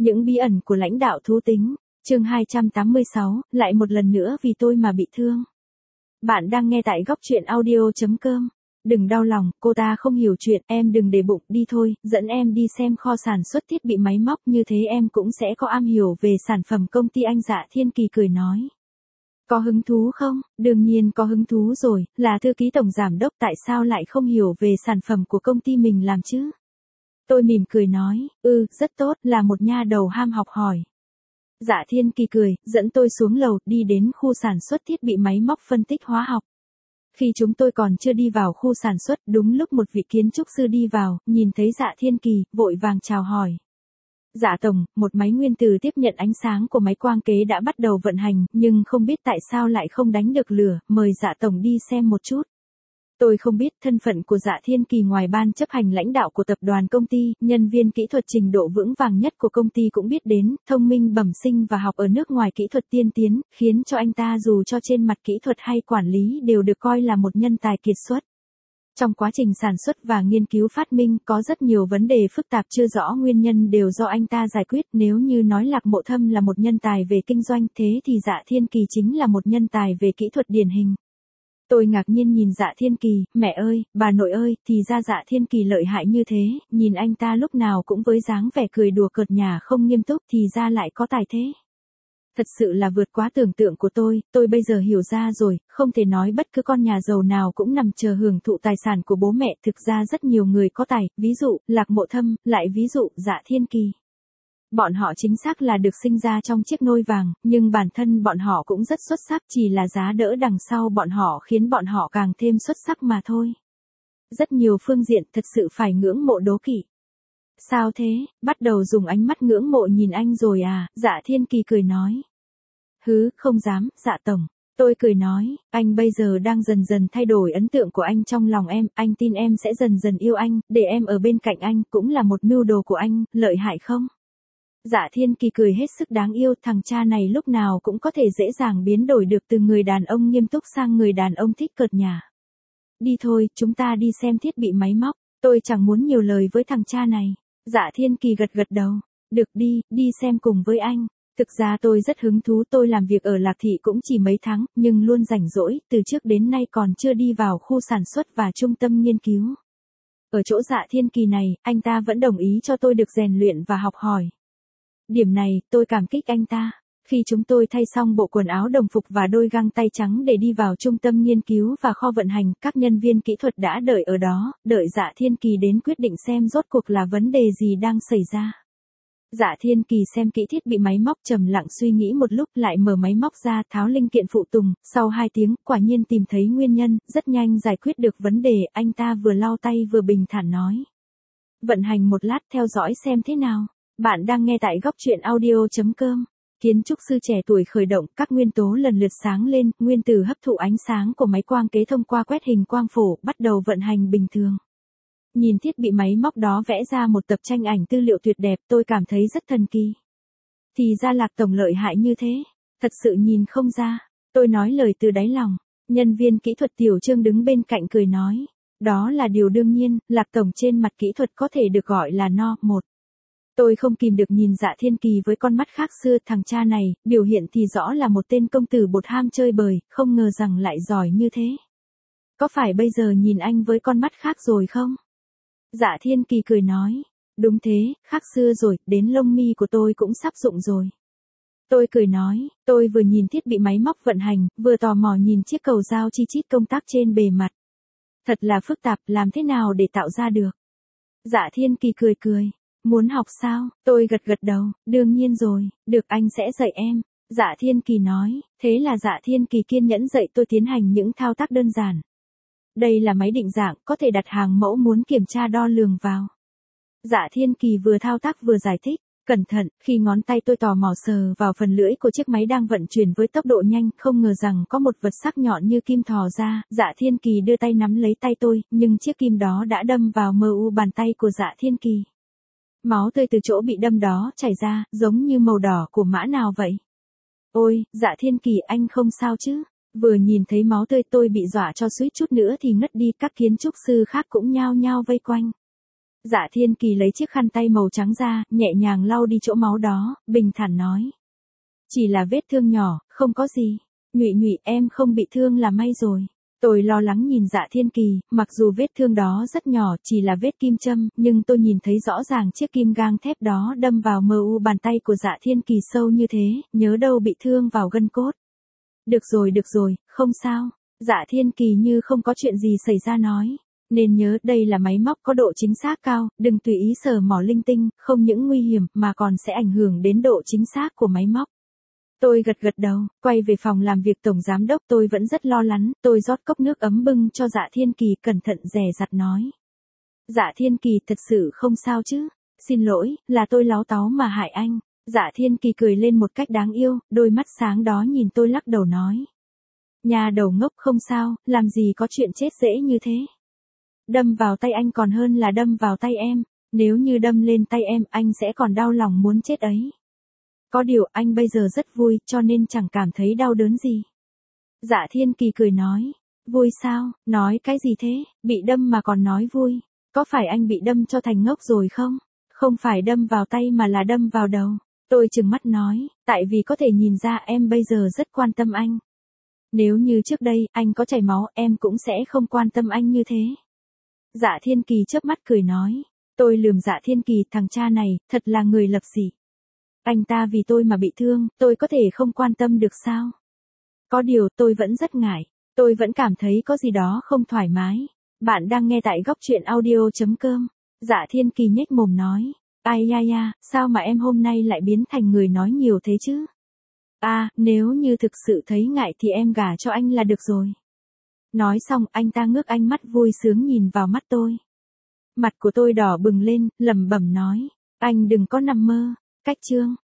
Những bí ẩn của lãnh đạo thú tính, chương 286, lại một lần nữa vì tôi mà bị thương. Bạn đang nghe tại góc truyện audio.com. Đừng đau lòng, cô ta không hiểu chuyện, em đừng để bụng, đi thôi, dẫn em đi xem kho sản xuất thiết bị máy móc, như thế em cũng sẽ có am hiểu về sản phẩm công ty anh. Dạ Thiên Kỳ cười nói. Có hứng thú không? Đương nhiên có hứng thú rồi, là thư ký tổng giám đốc tại sao lại không hiểu về sản phẩm của công ty mình làm chứ? Tôi mỉm cười nói, rất tốt, là một nha đầu ham học hỏi. Dạ Thiên Kỳ cười, dẫn tôi xuống lầu, đi đến khu sản xuất thiết bị máy móc phân tích hóa học. Khi chúng tôi còn chưa đi vào khu sản xuất, đúng lúc một vị kiến trúc sư đi vào, nhìn thấy Dạ Thiên Kỳ, vội vàng chào hỏi. Dạ tổng, một máy nguyên tử tiếp nhận ánh sáng của máy quang kế đã bắt đầu vận hành, nhưng không biết tại sao lại không đánh được lửa, mời Dạ tổng đi xem một chút. Tôi không biết thân phận của Dạ Thiên Kỳ ngoài ban chấp hành lãnh đạo của tập đoàn công ty, nhân viên kỹ thuật trình độ vững vàng nhất của công ty cũng biết đến, thông minh bẩm sinh và học ở nước ngoài kỹ thuật tiên tiến, khiến cho anh ta dù cho trên mặt kỹ thuật hay quản lý đều được coi là một nhân tài kiệt xuất. Trong quá trình sản xuất và nghiên cứu phát minh có rất nhiều vấn đề phức tạp chưa rõ nguyên nhân đều do anh ta giải quyết. Nếu như nói Lạc Mộ Thâm là một nhân tài về kinh doanh, thế thì Dạ Thiên Kỳ chính là một nhân tài về kỹ thuật điển hình. Tôi ngạc nhiên nhìn Dạ Thiên Kỳ, mẹ ơi, bà nội ơi, thì ra Dạ Thiên Kỳ lợi hại như thế, nhìn anh ta lúc nào cũng với dáng vẻ cười đùa cợt nhả không nghiêm túc, thì ra lại có tài thế. Thật sự là vượt quá tưởng tượng của tôi bây giờ hiểu ra rồi, không thể nói bất cứ con nhà giàu nào cũng nằm chờ hưởng thụ tài sản của bố mẹ, thực ra rất nhiều người có tài, ví dụ, Lạc Mộ Thâm, lại ví dụ, Dạ Thiên Kỳ. Bọn họ chính xác là được sinh ra trong chiếc nôi vàng, nhưng bản thân bọn họ cũng rất xuất sắc, chỉ là giá đỡ đằng sau bọn họ khiến bọn họ càng thêm xuất sắc mà thôi. Rất nhiều phương diện thật sự phải ngưỡng mộ đố kỵ. Sao thế, bắt đầu dùng ánh mắt ngưỡng mộ nhìn anh rồi à? Dạ Thiên Kỳ cười nói. Không dám, Dạ tổng. Tôi cười nói, anh bây giờ đang dần dần thay đổi ấn tượng của anh trong lòng em, anh tin em sẽ dần dần yêu anh, để em ở bên cạnh anh, cũng là một mưu đồ của anh, lợi hại không? Dạ Thiên Kỳ cười hết sức đáng yêu, thằng cha này lúc nào cũng có thể dễ dàng biến đổi được từ người đàn ông nghiêm túc sang người đàn ông thích cợt nhả. Đi thôi, chúng ta đi xem thiết bị máy móc, tôi chẳng muốn nhiều lời với thằng cha này. Dạ Thiên Kỳ gật đầu, được đi xem cùng với anh. Thực ra tôi rất hứng thú, tôi làm việc ở Lạc Thị cũng chỉ mấy tháng, nhưng luôn rảnh rỗi, từ trước đến nay còn chưa đi vào khu sản xuất và trung tâm nghiên cứu. Ở chỗ Dạ Thiên Kỳ này, anh ta vẫn đồng ý cho tôi được rèn luyện và học hỏi. Điểm này, tôi cảm kích anh ta. Khi chúng tôi thay xong bộ quần áo đồng phục và đôi găng tay trắng để đi vào trung tâm nghiên cứu và kho vận hành, các nhân viên kỹ thuật đã đợi ở đó, đợi Dạ Thiên Kỳ đến quyết định xem rốt cuộc là vấn đề gì đang xảy ra. Dạ Thiên Kỳ xem kỹ thiết bị máy móc trầm lặng suy nghĩ một lúc lại mở máy móc ra tháo linh kiện phụ tùng, sau 2 tiếng, quả nhiên tìm thấy nguyên nhân, rất nhanh giải quyết được vấn đề, anh ta vừa lau tay vừa bình thản nói. Vận hành một lát theo dõi xem thế nào. Bạn đang nghe tại góc truyện audio.com. Kiến trúc sư trẻ tuổi khởi động, các nguyên tố lần lượt sáng lên, nguyên tử hấp thụ ánh sáng của máy quang kế thông qua quét hình quang phổ, bắt đầu vận hành bình thường. Nhìn thiết bị máy móc đó vẽ ra một tập tranh ảnh tư liệu tuyệt đẹp, tôi cảm thấy rất thần kỳ. Thì ra Lạc tổng lợi hại như thế, thật sự nhìn không ra. Tôi nói lời từ đáy lòng. Nhân viên kỹ thuật Tiểu Trương đứng bên cạnh cười nói. Đó là điều đương nhiên, Lạc tổng trên mặt kỹ thuật có thể được gọi là no. Tôi không kìm được nhìn Dạ Thiên Kỳ với con mắt khác xưa, thằng cha này, biểu hiện thì rõ là một tên công tử bột ham chơi bời, không ngờ rằng lại giỏi như thế. Có phải bây giờ nhìn anh với con mắt khác rồi không? Dạ Thiên Kỳ cười nói, đúng thế, khác xưa rồi, đến lông mi của tôi cũng sắp rụng rồi. Tôi cười nói, tôi vừa nhìn thiết bị máy móc vận hành, vừa tò mò nhìn chiếc cầu dao chi chít công tác trên bề mặt. Thật là phức tạp, làm thế nào để tạo ra được? Dạ Thiên Kỳ cười. Muốn học sao? Tôi gật đầu, đương nhiên rồi, được anh sẽ dạy em. Dạ Thiên Kỳ nói, thế là Dạ Thiên Kỳ kiên nhẫn dạy tôi tiến hành những thao tác đơn giản. Đây là máy định dạng, có thể đặt hàng mẫu muốn kiểm tra đo lường vào. Dạ Thiên Kỳ vừa thao tác vừa giải thích, cẩn thận, khi ngón tay tôi tò mò sờ vào phần lưỡi của chiếc máy đang vận chuyển với tốc độ nhanh, không ngờ rằng có một vật sắc nhọn như kim thò ra, Dạ Thiên Kỳ đưa tay nắm lấy tay tôi, nhưng chiếc kim đó đã đâm vào mu bàn tay của Dạ Thiên Kỳ. Máu tươi từ chỗ bị đâm đó chảy ra, giống như màu đỏ của mã nào vậy. Ôi, Dạ Thiên Kỳ anh không sao chứ? Vừa nhìn thấy máu tươi tôi bị dọa cho suýt chút nữa thì ngất đi, các kiến trúc sư khác cũng nhao nhao vây quanh. Dạ Thiên Kỳ lấy chiếc khăn tay màu trắng ra, nhẹ nhàng lau đi chỗ máu đó, bình thản nói. Chỉ là vết thương nhỏ, không có gì. Nhụy Nhụy, em không bị thương là may rồi. Tôi lo lắng nhìn Dạ Thiên Kỳ, mặc dù vết thương đó rất nhỏ, chỉ là vết kim châm, nhưng tôi nhìn thấy rõ ràng chiếc kim gang thép đó đâm vào mờ u bàn tay của Dạ Thiên Kỳ sâu như thế, nhớ đâu bị thương vào gân cốt. Được rồi, không sao. Dạ Thiên Kỳ như không có chuyện gì xảy ra nói. Nên nhớ đây là máy móc có độ chính xác cao, đừng tùy ý sờ mỏ linh tinh, không những nguy hiểm mà còn sẽ ảnh hưởng đến độ chính xác của máy móc. Tôi gật đầu, quay về phòng làm việc tổng giám đốc, tôi vẫn rất lo lắng, tôi rót cốc nước ấm bưng cho Dạ Thiên Kỳ, cẩn thận dè dặt nói. Dạ Thiên Kỳ, thật sự không sao chứ? Xin lỗi, là tôi láo táo mà hại anh. Dạ Thiên Kỳ cười lên một cách đáng yêu, đôi mắt sáng đó nhìn tôi lắc đầu nói. Nhà đầu ngốc, không sao, làm gì có chuyện chết dễ như thế. Đâm vào tay anh còn hơn là đâm vào tay em, nếu như đâm lên tay em, anh sẽ còn đau lòng muốn chết ấy. Có điều anh bây giờ rất vui, cho nên chẳng cảm thấy đau đớn gì. Dạ Thiên Kỳ cười nói. Vui sao, nói cái gì thế, bị đâm mà còn nói vui. Có phải anh bị đâm cho thành ngốc rồi không? Không phải đâm vào tay mà là đâm vào đầu. Tôi trừng mắt nói, tại vì có thể nhìn ra em bây giờ rất quan tâm anh. Nếu như trước đây, anh có chảy máu, em cũng sẽ không quan tâm anh như thế. Dạ Thiên Kỳ chớp mắt cười nói. Tôi lườm Dạ Thiên Kỳ, thằng cha này, thật là người lập dị. Anh ta vì tôi mà bị thương, tôi có thể không quan tâm được sao? Có điều tôi vẫn rất ngại, tôi vẫn cảm thấy có gì đó không thoải mái. Bạn đang nghe tại góc truyện audio.com. Dạ Thiên Kỳ nhếch mồm nói. Ai ya, sao mà em hôm nay lại biến thành người nói nhiều thế chứ? Nếu như thực sự thấy ngại thì em gả cho anh là được rồi. Nói xong anh ta ngước ánh mắt vui sướng nhìn vào mắt tôi. Mặt của tôi đỏ bừng lên, lẩm bẩm nói. Anh đừng có nằm mơ. Cách chương